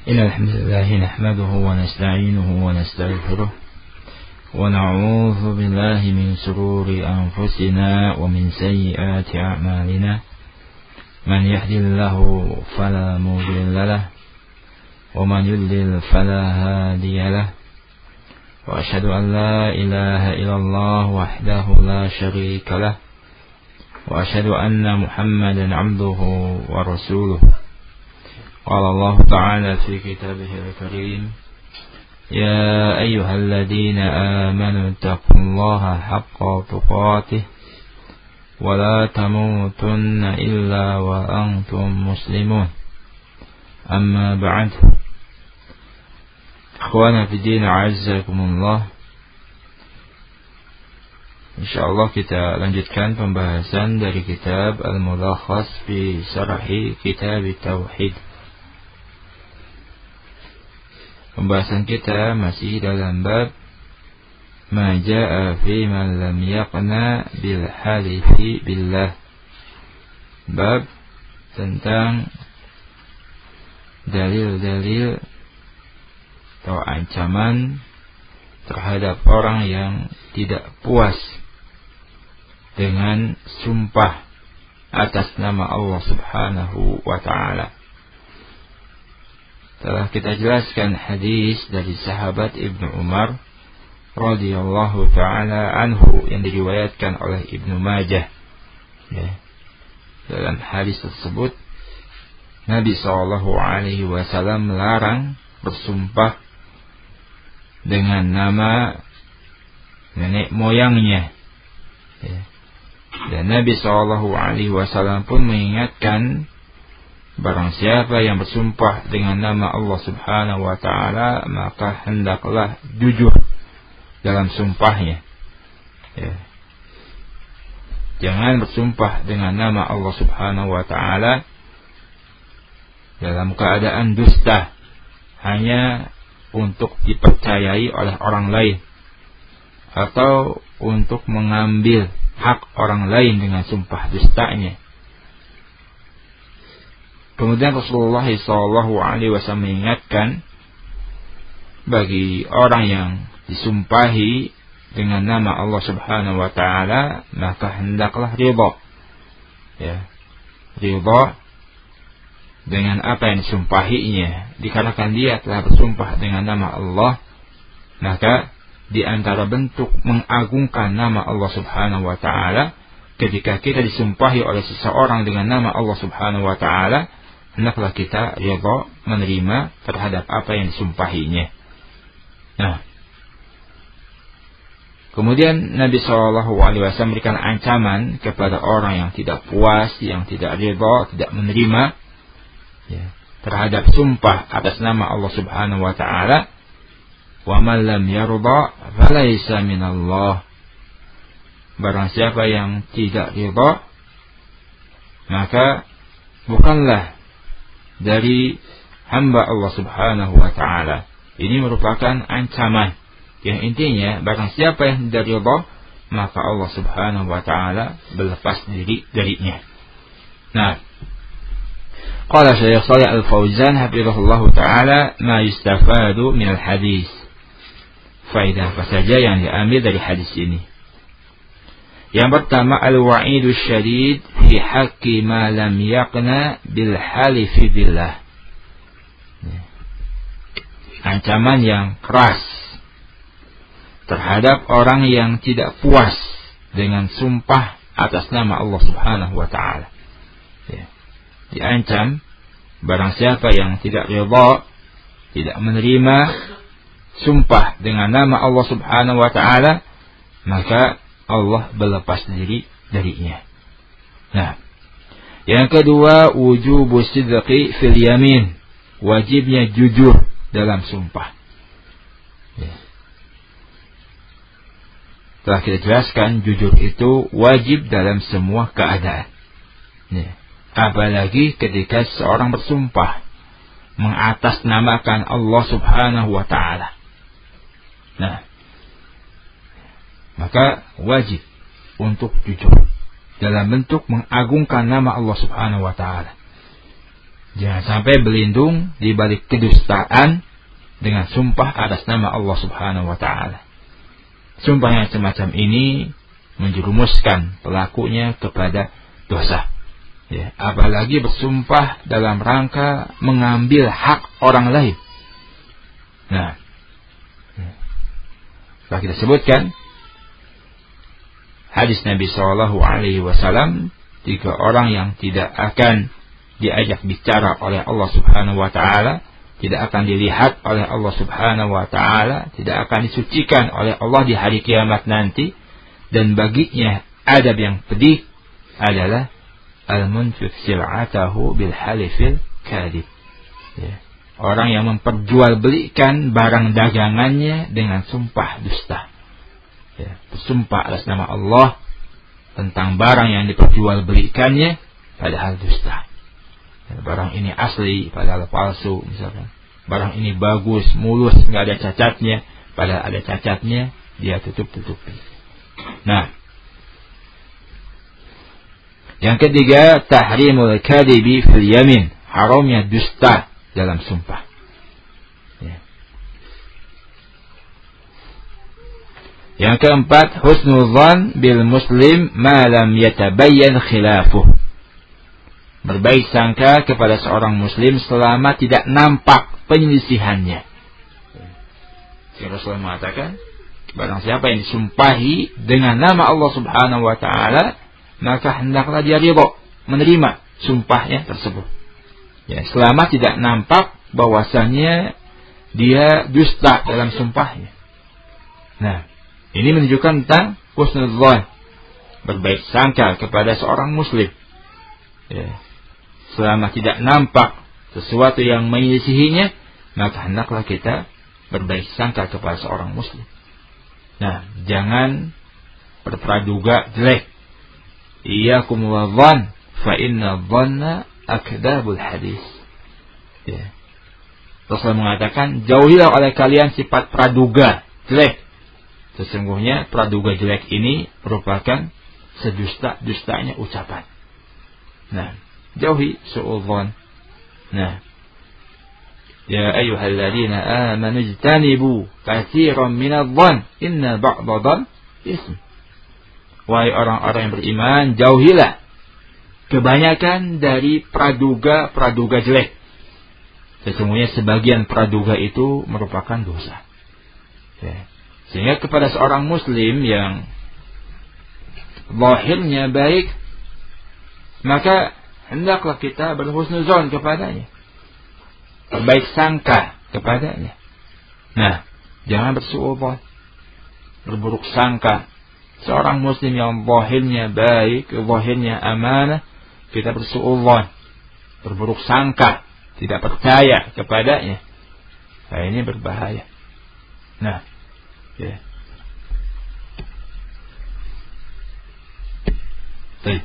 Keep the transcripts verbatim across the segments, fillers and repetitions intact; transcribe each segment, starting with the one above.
إن الحمد لله نحمده ونستعينه ونستغفره ونعوذ بالله من شرور أنفسنا ومن سيئات أعمالنا من يهد الله فلا مضل له ومن يضلل فلا هادي له وأشهد أن لا إله إلا الله وحده لا شريك له وأشهد أن محمدا عبده ورسوله. قال الله تعالى في كتابه الكريم: يا أيها الذين آمنوا اتقوا الله حق تقاته ولا تموتن إلا وأنتم مسلمون. أما بعد، أخوانا في الدين أعزكم الله. InsyaAllah kita lanjutkan pembahasan dari kitab Al-Mulakhas fi Syarhi Kitab Tauhid. Pembahasan kita masih dalam bab ma jaa fi man lam yaqna bil halifi billah. Bab tentang dalil-dalil atau ancaman terhadap orang yang tidak puas dengan sumpah atas nama Allah Subhanahu wa ta'ala. Telah kita jelaskan hadis dari sahabat Ibnu Umar radhiyallahu ta'ala anhu yang diriwayatkan oleh Ibnu Majah. Ya. Dalam hadis tersebut Nabi shallallahu alaihi wasallam melarang bersumpah dengan nama nenek moyangnya. Ya. Dan Nabi shallallahu alaihi wasallam pun mengingatkan, barang siapa yang bersumpah dengan nama Allah Subhanahu wa ta'ala, maka hendaklah jujur dalam sumpahnya. Ya. Jangan bersumpah dengan nama Allah Subhanahu wa ta'ala dalam keadaan dusta, hanya untuk dipercayai oleh orang lain atau untuk mengambil hak orang lain dengan sumpah dustanya. Kemudian Rasulullah shallallahu alaihi wasallam mengingatkan, bagi orang yang disumpahi dengan nama Allah Subhanahu wa ta'ala, maka hendaklah ridha. Ya, ridha dengan apa yang disumpahinya. Dikarenakan dia telah bersumpah dengan nama Allah, maka di antara bentuk mengagungkan nama Allah Subhanahu wa ta'ala, ketika kita disumpahi oleh seseorang dengan nama Allah Subhanahu wa ta'ala, hendaklah kita ridha menerima terhadap apa yang disumpahinya. Nah, kemudian Nabi shallallahu alaihi wasallam memberikan ancaman kepada orang yang tidak puas, yang tidak ridha, tidak menerima, ya, terhadap sumpah atas nama Allah Subhanahu wa ta'ala. Wa man lam yarda falaysa minallah. Barang siapa yang tidak ridha, maka bukanlah dari hamba Allah Subhanahu wa ta'ala. Ini merupakan ancaman yang intinya, barang siapa yang tidak ridha, maka Allah Subhanahu wa ta'ala berlepas diri darinya. Nah, qala Syekh Shalih Al-Fauzan hafizahullahu ta'ala, ma yustafadu minal hadis. Faedah apa saja yang diambil dari hadis ini? Yang pertama, al-wa'idu syadid fi haqqi ma lam yaqna bil halifi billah. Ancaman yang keras terhadap orang yang tidak puas dengan sumpah atas nama Allah Subhanahu wa ta'ala. Ya. Diancam, barang siapa yang tidak ridha, tidak menerima sumpah dengan nama Allah Subhanahu wa ta'ala, maka Allah berlepas diri darinya. Nah, yang kedua, wujubu sidqi fil yamin. Wajibnya jujur dalam sumpah. Ya. Telah kita jelaskan, jujur itu wajib dalam semua keadaan. Ya. Apalagi ketika seorang bersumpah mengatasnamakan Allah Subhanahu wa ta'ala. Nah, maka wajib untuk jujur dalam bentuk mengagungkan nama Allah Subhanahu wa ta'ala. Jangan sampai berlindung di balik kedustaan dengan sumpah atas nama Allah Subhanahu wa taala. Sumpah yang semacam ini menjerumuskan pelakunya kepada dosa. Ya, apalagi bersumpah dalam rangka mengambil hak orang lain. Nah, setelah kita sebutkan hadis Nabi Shallallahu Alaihi Wasallam, tiga orang yang tidak akan diajak bicara oleh Allah Subhanahu Wa Taala, tidak akan dilihat oleh Allah Subhanahu Wa Taala, tidak akan disucikan oleh Allah di hari kiamat nanti, dan baginya adab yang pedih adalah al-munfiq sil'atahu bil halifil kadhib. Ya. Orang yang memperjualbelikan barang dagangannya dengan sumpah dusta. Ya. Bersumpah atas nama Allah tentang barang yang diperjualbelikannya padahal dusta. Ya, barang ini asli padahal palsu misalkan. Barang ini bagus, mulus, nggak ada cacatnya padahal ada cacatnya, dia tutup-tutupi. Nah, yang ketiga, tahrimul kadhibi fil yamin, haramnya dusta dalam sumpah. Ya. Yang keempat, husnul dzan bil muslim ma lam yatabayyan khilafuh. Berbaik sangka kepada seorang muslim selama tidak nampak penyelisihannya. Ya. Rasulullah mengatakan, barang siapa yang disumpahi dengan nama Allah Subhanahu wa taala, maka hendaklah dia ridha menerima sumpahnya tersebut. Ya, selama tidak nampak bahwasanya dia dusta dalam sumpahnya. Nah, ini menunjukkan tentang husnul dzan, berbaik sangka kepada seorang muslim. Ya, selama tidak nampak sesuatu yang menyelisihinya, maka hendaklah kita berbaik sangka kepada seorang muslim. Nah, jangan berpraduga jelek. Iyyakum wadh-dhann fa inna dhanna akdzabul hadis. Ya. Rasul mengatakan, jauhilah oleh kalian sifat praduga jelek. Sesungguhnya praduga jelek ini merupakan sedusta-dustanya ucapan. Nah, jauhi su'udzan. Nah, ya ayyuhalladzina amanu ijtanibu katsiran minadh-dhann inna ba'dadh-dhann ism. Wahai orang-orang yang beriman, jauhilah kebanyakan dari praduga-praduga jelek. Sesungguhnya sebagian praduga itu merupakan dosa. Ya. Sehingga kepada seorang muslim yang zahirnya baik, maka hendaklah kita berhusnuzon kepadanya, berbaik sangka kepadanya. Nah, jangan bersuudzon, berburuk sangka. Seorang muslim yang zahirnya baik, zahirnya amanah, kita bersuudzon, berburuk sangka, tidak percaya kepadanya. Nah, ini berbahaya. Nah, ya. Baik.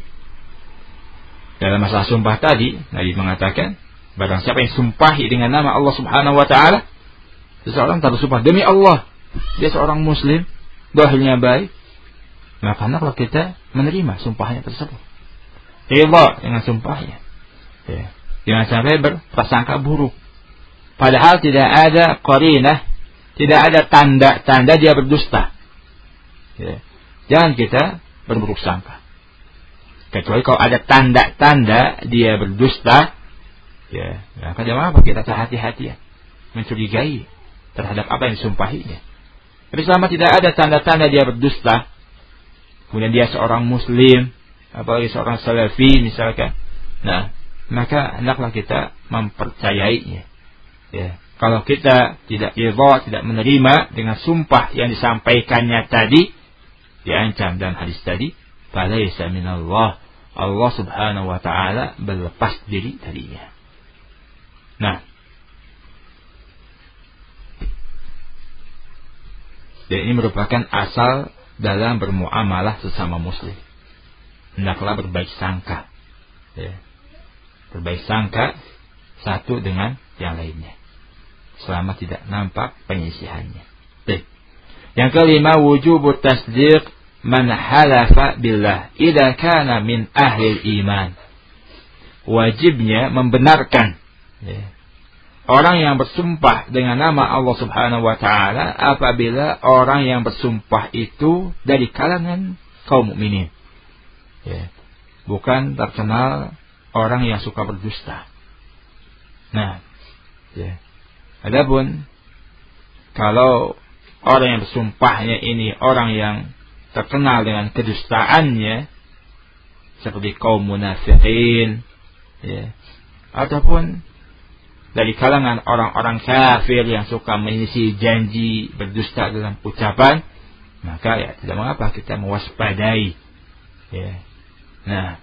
Dalam masalah sumpah tadi, Nabi mengatakan, barang siapa yang sumpahi dengan nama Allah Subhanahu wa taala, seseorang tak bersumpah demi Allah, dia seorang muslim, zahirnya baik, maka hendaklah kita menerima sumpahnya tersebut. Ridha dengan sumpahnya. Ya. Jangan sampai berprasangka buruk. Padahal tidak ada qarinah, tidak ada tanda-tanda dia berdusta. Ya. Jangan kita berburuk sangka. Kecuali kalau ada tanda-tanda dia berdusta, ya, maka jangan apa kita hati-hatian, mencurigai terhadap apa yang disumpahinya. Tapi selama tidak ada tanda-tanda dia berdusta, kemudian dia seorang muslim, apalagi seorang salafi misalkan, nah, maka hendaklah kita mempercayainya. Ya. Kalau kita tidak ridha, tidak menerima dengan sumpah yang disampaikannya tadi, diancam dalam hadis tadi, falaysa minallah, Allah Subhanahu wa taala berlepas diri darinya. Nah, dan ini merupakan asal dalam bermuamalah sesama muslim. Hendaklah berbaik sangka. Ya. Berbaik sangka satu dengan yang lainnya, selama tidak nampak penyisihannya. Baik. Yang kelima, wujubut tasdiq man halafa billah idza kana min ahli iman. wajibnya membenarkan ya, orang yang bersumpah dengan nama Allah Subhanahu wa taala apabila orang yang bersumpah itu dari kalangan kaum mukminin. Ya. Bukan terkenal orang yang suka berdusta. Nah, ya. Adapun kalau orang yang bersumpahnya ini orang yang terkenal dengan kedustaannya seperti kaum munafikin ya, ataupun dari kalangan orang-orang kafir yang suka mengisi janji berdusta dalam ucapan, maka ya tidak mengapa kita mewaspadai ya. Nah,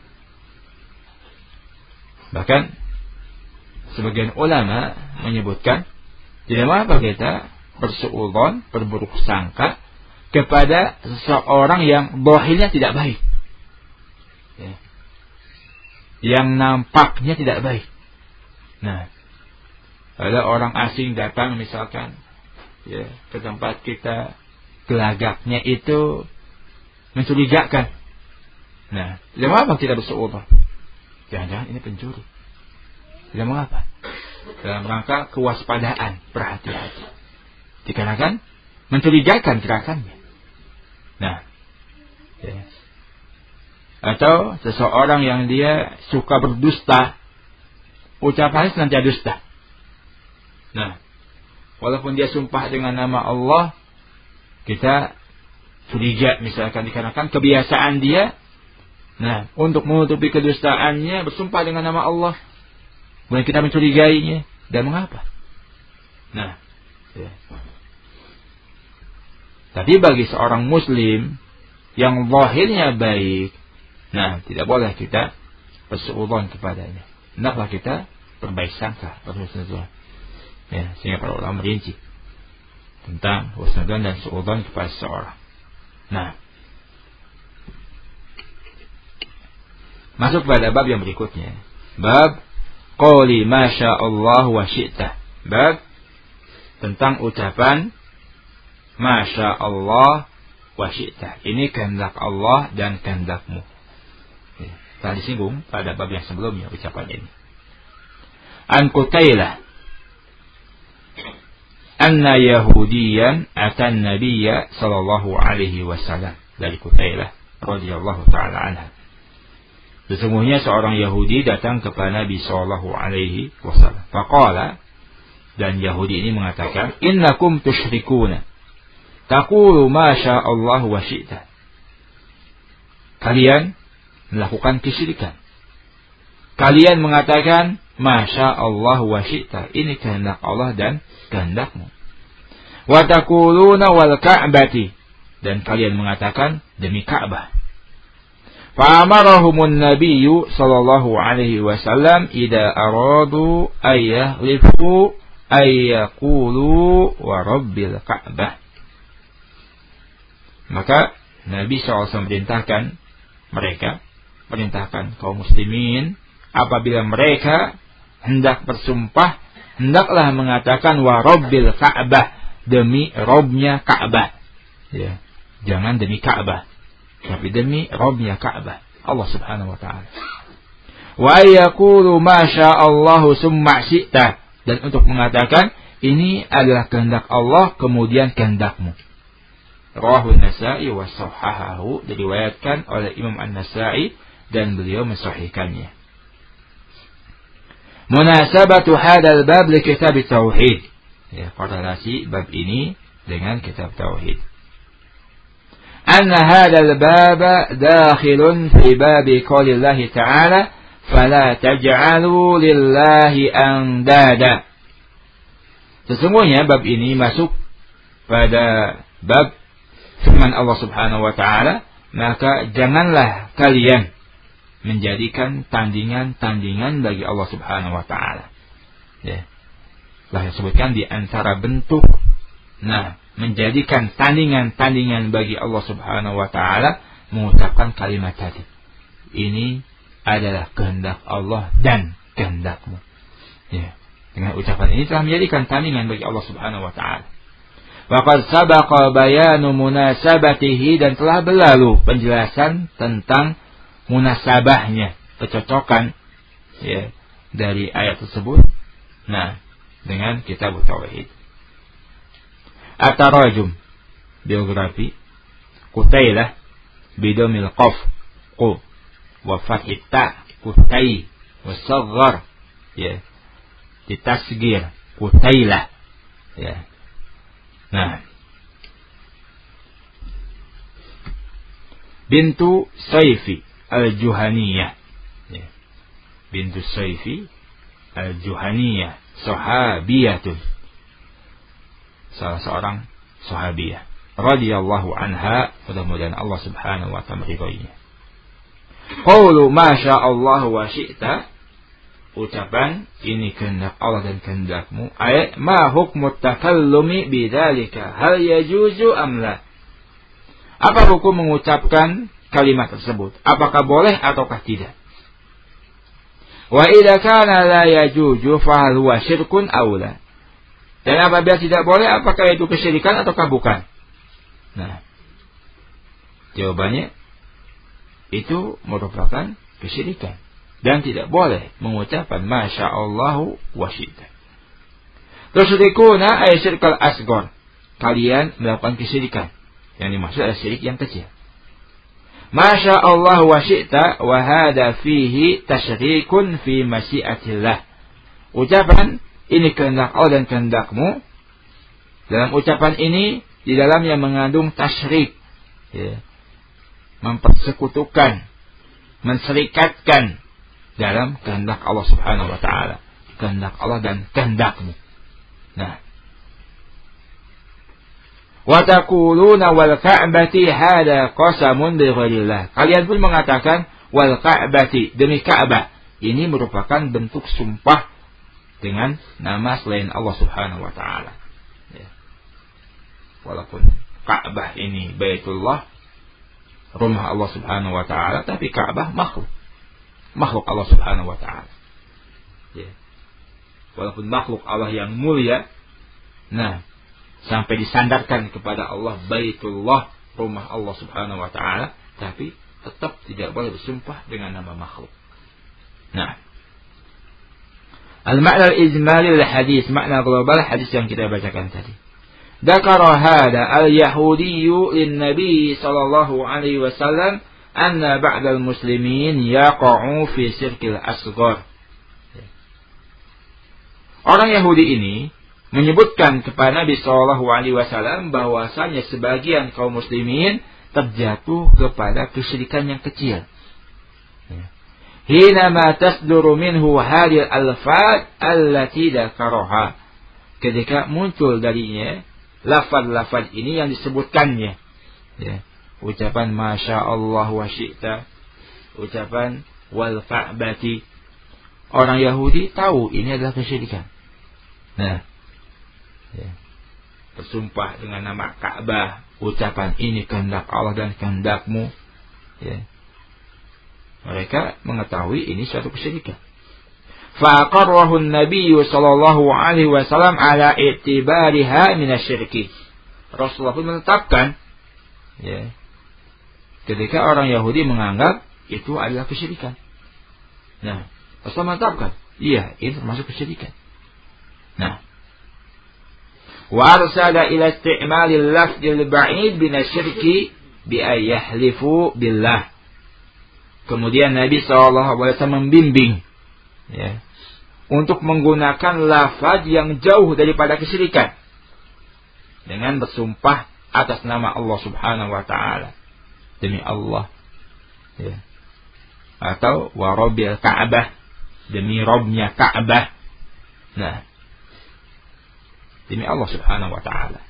bahkan sebagian ulama menyebutkan tidak mengapa kita bersuudzon, berburuk sangka kepada seseorang yang zahirnya tidak baik ya, yang nampaknya tidak baik. Nah, ada orang asing datang misalkan ya, ke tempat kita, gelagaknya itu mencurigakan. Nah, tidak mengapa kita bersuudzon, jangan-jangan ini pencuri. Tidak mengapa, dalam rangka kewaspadaan, berhati-hati, dikarenakan mencurigakan gerakannya. Nah, ya. Atau seseorang yang dia suka berdusta, ucapannya senantiasa dusta. Nah, walaupun dia sumpah dengan nama Allah, kita curiga misalkan dikarenakan kebiasaan dia. Nah, untuk menutupi kedustaannya bersumpah dengan nama Allah, kemudian kita mencurigainya, dan mengapa? Nah, ya. Tapi bagi seorang muslim yang zahirnya baik, nah tidak boleh kita bersuudzon kepadanya. Hendaklah kita berbaik sangka, berhusnudzon. Ya, sehingga para ulama merinci tentang husnudzon dan suudzon kepada seseorang. Nah, masuk pada bab yang berikutnya. Bab qawli masya Allah wa syi'ta. Bab tentang ucapan masya Allah wa syi'ta. Ini kehendak Allah dan kehendakmu. Ya, telah disinggung pada bab yang sebelumnya ucapan ini. An Qutailah anna Yahudiyan atan Nabiyya sallallahu alaihi wasallam. Dari Qutailah radhiyallahu taala anha. Sesungguhnya seorang Yahudi datang kepada Nabi sallallahu alaihi wasallam. Faqala, dan Yahudi ini mengatakan, innakum tusyrikuna taqulu ma syaa Allah wa syi'ta. Kalian melakukan kesyirikan. Kalian mengatakan ma syaa Allah wa syi'ta. Ini kehendak Allah dan kehendakmu. Wa taquluna wal ka'bati. Dan kalian mengatakan demi Ka'bah. Fa amarahumun nabiyyu sallallahu alaihi wasallam idza aradu ay yahlifu ay yaqulu wa rabbil Ka'bah. Maka Nabi shallallahu alaihi wasallam merintahkan mereka, perintahkan kaum muslimin, apabila mereka hendak bersumpah, hendaklah mengatakan wa rabbil Ka'bah, demi Robnya Ka'bah. Ya, jangan demi Ka'bah, tapi demi Robnya Ka'bah, Allah Subhanahu wa taala. Wa yaqulu ma sya'allahu summa syi'ta, dan untuk mengatakan ini adalah kehendak Allah kemudian kehendakmu. Rawahu An-Nasa'i wa sahahahu, diriwayatkan oleh Imam An-Nasa'i dan beliau mensahihkannya. Munasabatu hadzal bab li kitab tauhid. Ya, korelasi bab ini dengan kitab tauhid. Anna hadzal bab dakhilun fi bab qoulillah ta'ala fala taj'alu lillahi andada. Sesungguhnya bab ini masuk pada bab firman Allah Subhanahu wa taala, maka janganlah kalian menjadikan tandingan-tandingan bagi Allah Subhanahu wa taala. Ya. Telah disebutkan di antara bentuk nah, menjadikan tandingan-tandingan bagi Allah Subhanahu wa taala mengucapkan kalimat tadi. Ini adalah kehendak Allah dan kehendakmu. Ya. Dengan ucapan ini telah menjadikan tandingan bagi Allah Subhanahu wa taala. Waqad sabaqa bayanu munasabatihi, dan telah berlalu penjelasan tentang munasabahnya, kecocokan ya dari ayat tersebut. Nah, dengan kitab tauhid. At-Tarajum, biografi Qutailah bidomil qaf qu wa fathit ta Qutai wa saghar, ya ditasgir Qutailah, ya. Nah, bintu Saifi al-Juhaniyah, ya. Bintu Saifi al-Juhaniyah, sahabiyatun, salah seorang sahabiyah radhiyallahu anha, mudah-mudahan Allah Subhanahu wa ta'ala meridhoinya. Qaulu ma syaa Allah wa syi'ta, ucapan ini kehendak Allah dan kehendakmu, ay ma hukmu takallumi bidzalika, hal yajuzu am la, apa hukum mengucapkan kalimat tersebut, apakah boleh ataukah tidak. Wa idza kana la yajuzu fa hal huwa syirkun aw la, dan apabila tidak boleh apakah itu kesyirikan ataukah bukan. Nah, jawabannya itu merupakan kesyirikan dan tidak boleh mengucapkan masya Allahu wa syi'ta. Tusyrikuna ay syirkal asghar, kalian melakukan kesyirikan, yang dimaksud adalah syirik yang kecil. Masya Allah wa syi'ta wa hada fihi tasyrikun fi masyiatillah, ucapan ini kehendak Allah dan kehendakmu, dalam ucapan ini di dalamnya mengandung tasyrik, ya, mempersekutukan, menserikatkan dalam kehendak Allah Subhanahu wa ta'ala, kehendak Allah dan kehendakmu. Nah, wa taquluna wal ka'bati hada qasamun bi ghairillah, kalian pun mengatakan wal ka'bati, demi Ka'bah, ini merupakan bentuk sumpah dengan nama selain Allah Subhanahu wa ta'ala, ya. Walaupun Ka'bah ini Baitullah, rumah Allah Subhanahu wa ta'ala, tapi Ka'bah makhluk, makhluk Allah Subhanahu wa ta'ala, ya. Walaupun makhluk Allah yang mulia, nah, sampai disandarkan kepada Allah Baitullah, rumah Allah Subhanahu wa ta'ala, tapi tetap tidak boleh bersumpah dengan nama makhluk. Nah, al-ma'na al-ijmali al-hadis, makna global hadis yang kita bacakan tadi. Dzakara hada al-yahudiyyu lin-nabi sallallahu alaihi wasallam anna ba'dal muslimin yaqa'u fi syirkil asghar. Orang Yahudi ini menyebutkan kepada Nabi sallallahu alaihi wasallam bahwasanya sebagian kaum muslimin terjatuh kepada kesyirikan yang kecil. Hina ma tasduru minhu hadhihi al-alfaz allati dzakaraha, ketika muncul darinya lafaz-lafaz ini yang disebutkannya, ya. Ucapan masya Allah wa syi'ta, ucapan wal ka'bati, orang Yahudi tahu ini adalah kesyirikan. Nah, ya, bersumpah dengan nama Ka'bah, ucapan ini kehendak Allah dan kehendakmu, ya. Mereka mengetahui ini suatu kesyirikan. Faqarrahu an-nabiy sallallahu alaihi wasallam ala i'tibariha min asy-syirki. Rasulullah pun menetapkan, ya, ketika orang Yahudi menganggap itu adalah kesyirikan. Nah, Rasulullah menetapkan, iya, ini termasuk kesyirikan. Nah, wa arsala ila isti'malil lafzil ba'id bin asy-syirki bi ayyahlifu billah. Kemudian Nabi sallallahu alaihi wasallam membimbing, ya, untuk menggunakan lafaz yang jauh daripada kesyirikan dengan bersumpah atas nama Allah Subhanahu wa ta'ala, demi Allah, ya, atau wa rabbil Ka'bah, demi Rabbnya Ka'bah. Nah, demi Allah Subhanahu wa ta'ala.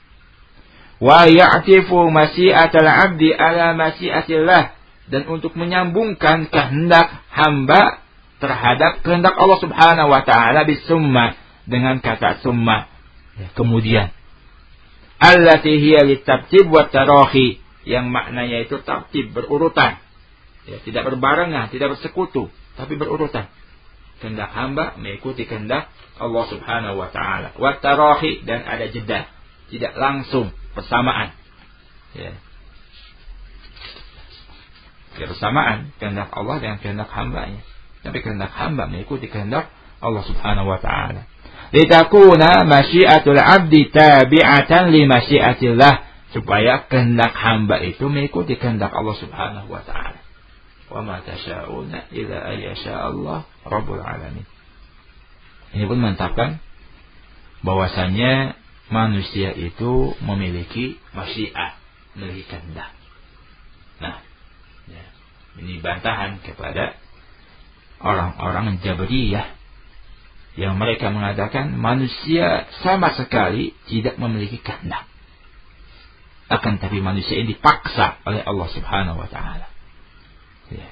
Wa ya'tifu masyiatal 'abdi ala masyiatillah, dan untuk menyambungkan kehendak hamba terhadap kehendak Allah Subhanahu wa ta'ala bisumma, dengan kata summa, ya, kemudian. Allati hiya litartib wa tarahi, yang maknanya itu tartib, berurutan, ya, tidak berbarengan, tidak bersekutu, tapi berurutan. Kehendak hamba mengikuti kehendak Allah Subhanahu wa ta'ala. Wa tarahi, dan ada jeda, tidak langsung bersamaan, ya. Bersamaan kehendak Allah dengan kehendak hambanya. tapi kehendak hamba mengikuti kehendak Allah Subhanahu wa taala. Litakuna masyiatul 'abdi tabi'atan li masyiatillah, supaya kehendak hamba itu mengikuti kehendak Allah Subhanahu wa taala. Wa ma tasha'una illa ayyasha Allah rabbul alamin. Ini pun mantapkan bahwasanya manusia itu memiliki masyiah, memiliki kehendak. Nah, ya, ini bantahan kepada orang-orang Jabriyah yang mereka mengatakan manusia sama sekali tidak memiliki kehendak. Akan tapi manusia ini dipaksa oleh Allah Subhanahu wa taala. Ya.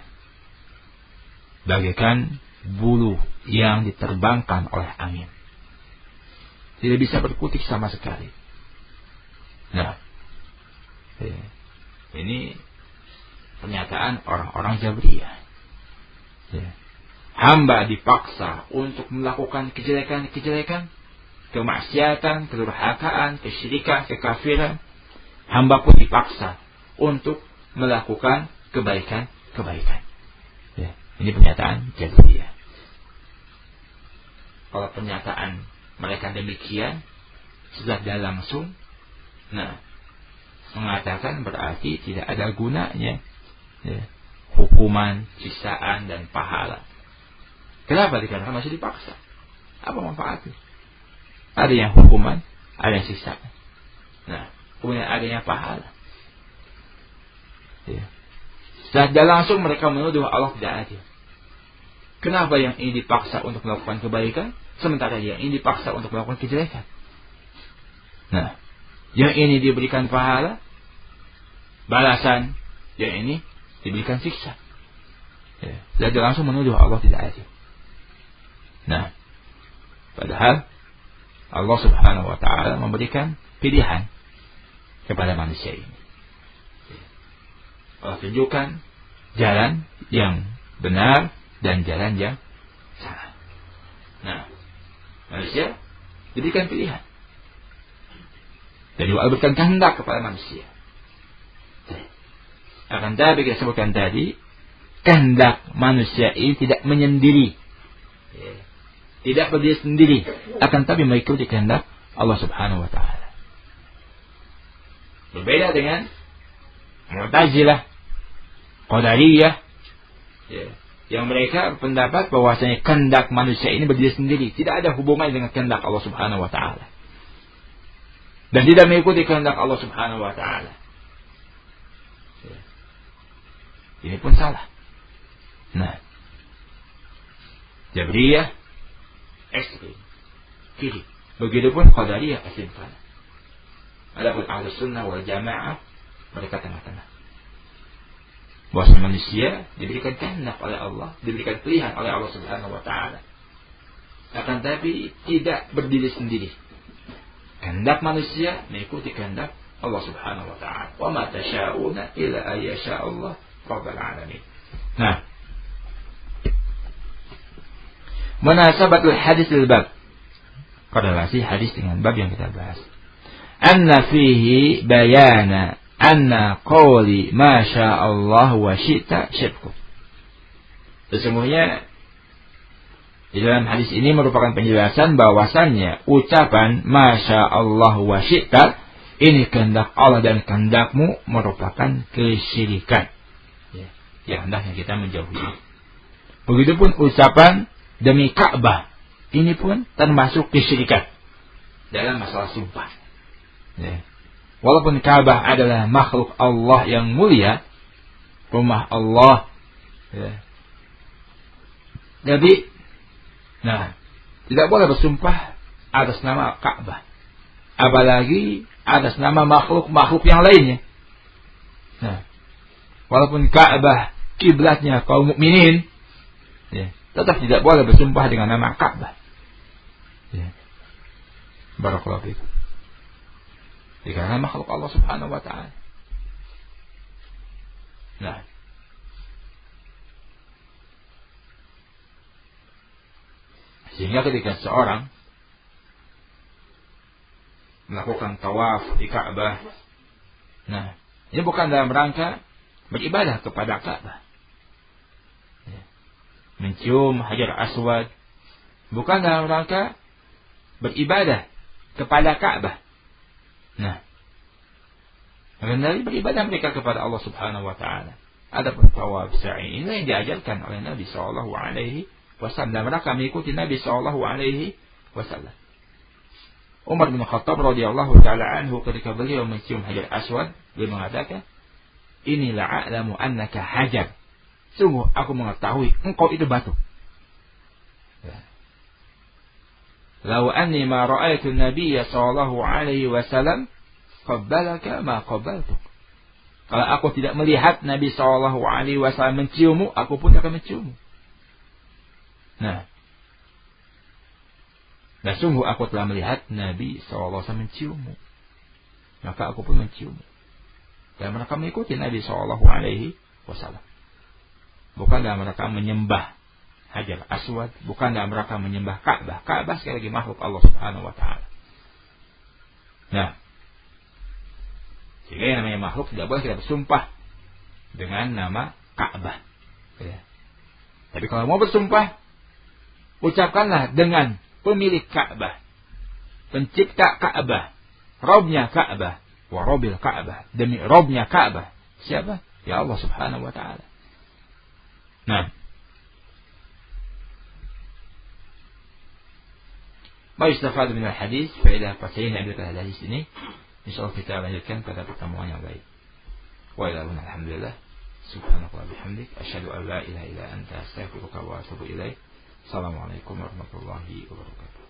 Bagaikan bulu yang diterbangkan oleh angin. Tidak bisa berkutik sama sekali. Nah, ya. Ini pernyataan orang-orang Jabriyah. Ya. Hamba dipaksa untuk melakukan kejelekan-kejelekan, kemaksiatan, kedurhakaan, kesyirikan, kekafiran. Hamba pun dipaksa untuk melakukan kebaikan-kebaikan. Ya, ini pernyataan Jabriyah. Kalau pernyataan mereka demikian, sudah tidak langsung, nah, mengatakan berarti tidak ada gunanya ya, hukuman, siksaan, dan pahala. Kenapa? Dikarenakan masih dipaksa. Apa manfaatnya? Ada yang hukuman, ada yang siksaan. Nah, kemudian ada yang pahala. Ya. Secara langsung mereka menuduh Allah tidak adil. Kenapa yang ini dipaksa untuk melakukan kebaikan, sementara yang ini dipaksa untuk melakukan kejelekan? Nah, yang ini diberikan pahala, balasan, yang ini diberikan siksa. Ya. Secara langsung menuduh Allah tidak adil. Nah, padahal Allah Subhanahu wa taala memberikan pilihan kepada manusia ini. Allah tunjukkan jalan yang benar dan jalan yang salah. Nah, manusia diberikan pilihan. Dan juga Allah berikan kehendak kepada manusia. Akan tapi kita sebutkan tadi, kehendak manusia ini tidak menyendiri. Tidak berdiri sendiri, akan tapi mengikuti kehendak Allah Subhanahu wa taala. Berbeda dengan Mu'tazilah, Qadariyah, ya, yang mereka berpendapat bahwasanya kehendak manusia ini berdiri sendiri, tidak ada hubungannya dengan kehendak Allah Subhanahu wa taala. Dan tidak mengikuti kehendak Allah Subhanahu wa taala. Ya. Ini pun salah. Nah, Jabriyah ekstrim, kiri. Begitupun Qadariyah ekstrim kanan. Adapun Ahlus Sunnah wal Jamaah mereka tengah-tengah. Bahwa manusia diberikan kehendak oleh Allah, diberikan pilihan oleh Allah Subhanahu wa taala. Akan tapi tidak berdiri sendiri. Kehendak manusia mengikuti kehendak Allah Subhanahu wa taala. Wa ma tasha'una illa ayyasha Allah rabbul alamin. Nah, munasabatul hadis lil bab, korelasi hadis dengan bab yang kita bahas. Anna fihi bayana anna qawli ma syaa Allah wa syi'ta syirku. Sesungguhnya di dalam hadis ini merupakan penjelasan bahwasannya ucapan ma syaa Allah wa syi'ta ini kehendak Allah dan kehendakmu merupakan kesyirikan. Ya, yang hendaknya kita menjauhi. Begitupun ucapan demi Ka'bah, ini pun termasuk kesyirikan dalam masalah sumpah. Ya. Walaupun Ka'bah adalah makhluk Allah yang mulia, rumah Allah, ya. Jadi, nah, tidak boleh bersumpah atas nama Ka'bah, apalagi atas nama makhluk-makhluk yang lainnya. Nah, walaupun Ka'bah kiblatnya kaum mukminin, ya, tetap tidak boleh bersumpah dengan nama Ka'bah. Ya. Barakallahu fiikum. Dikarenakan makhluk Allah Subhanahu wa taala. Nah, sehingga ketika seorang melakukan tawaf di Ka'bah, nah, ini bukan dalam rangka beribadah kepada Ka'bah. Ya. mencium Hajar Aswad bukan dalam rangka beribadah kepada Ka'bah. Nah, akan dari beribadah mereka kepada Allah Subhanahu wa taala. Adapun tawaf sa'i ini yang diajarkan oleh Nabi sallallahu alaihi wasallam, dan mereka mengikuti Nabi sallallahu alaihi wasallam. Umar bin Khattab radhiyallahu taala anhu ketika beliau mencium Hajar Aswad, beliau mengatakan, "Inilah a'lamu annaka hajar." Sungguh aku mengetahui engkau itu batu. Ya. "Law anni ma ra'aitu an-nabiy sallallahu alaihi wasallam qabbalaka ma qabbaltuk." Kalau aku tidak melihat Nabi sallallahu alaihi wasallam menciummu, aku pun akan menciummu. Nah, dan sungguh aku telah melihat Nabi sallallahu alaihi wasallam menciummu, maka aku pun menciummu. Dan mereka mengikuti Nabi sallallahu alaihi wasallam. Bukan dalam mereka menyembah Hajar Aswad, bukan dalam mereka menyembah Ka'bah. Ka'bah sekali lagi makhluk Allah Subhanahu wa taala. Nah, sehingga yang namanya makhluk tidak boleh kita bersumpah dengan nama Ka'bah. Ya. Tapi kalau mau bersumpah, ucapkanlah dengan pemilik Ka'bah, pencipta Ka'bah, Robnya Ka'bah, wa Robil Ka'bah, demi Robnya Ka'bah. Siapa? Ya Allah Subhanahu wa taala. Nah, ma yustafadu min al-hadis, faedah pasien yang dari hadis ini, insyaallah kita lanjutkan pada pertemuan yang lain. Wa ila alhamdulillah, subhanaka wa bihamdik, asyhadu an la ilaha illa anta, astaghfiruka wa atubu ilaik. Assalamualaikum warahmatullahi wabarakatuh.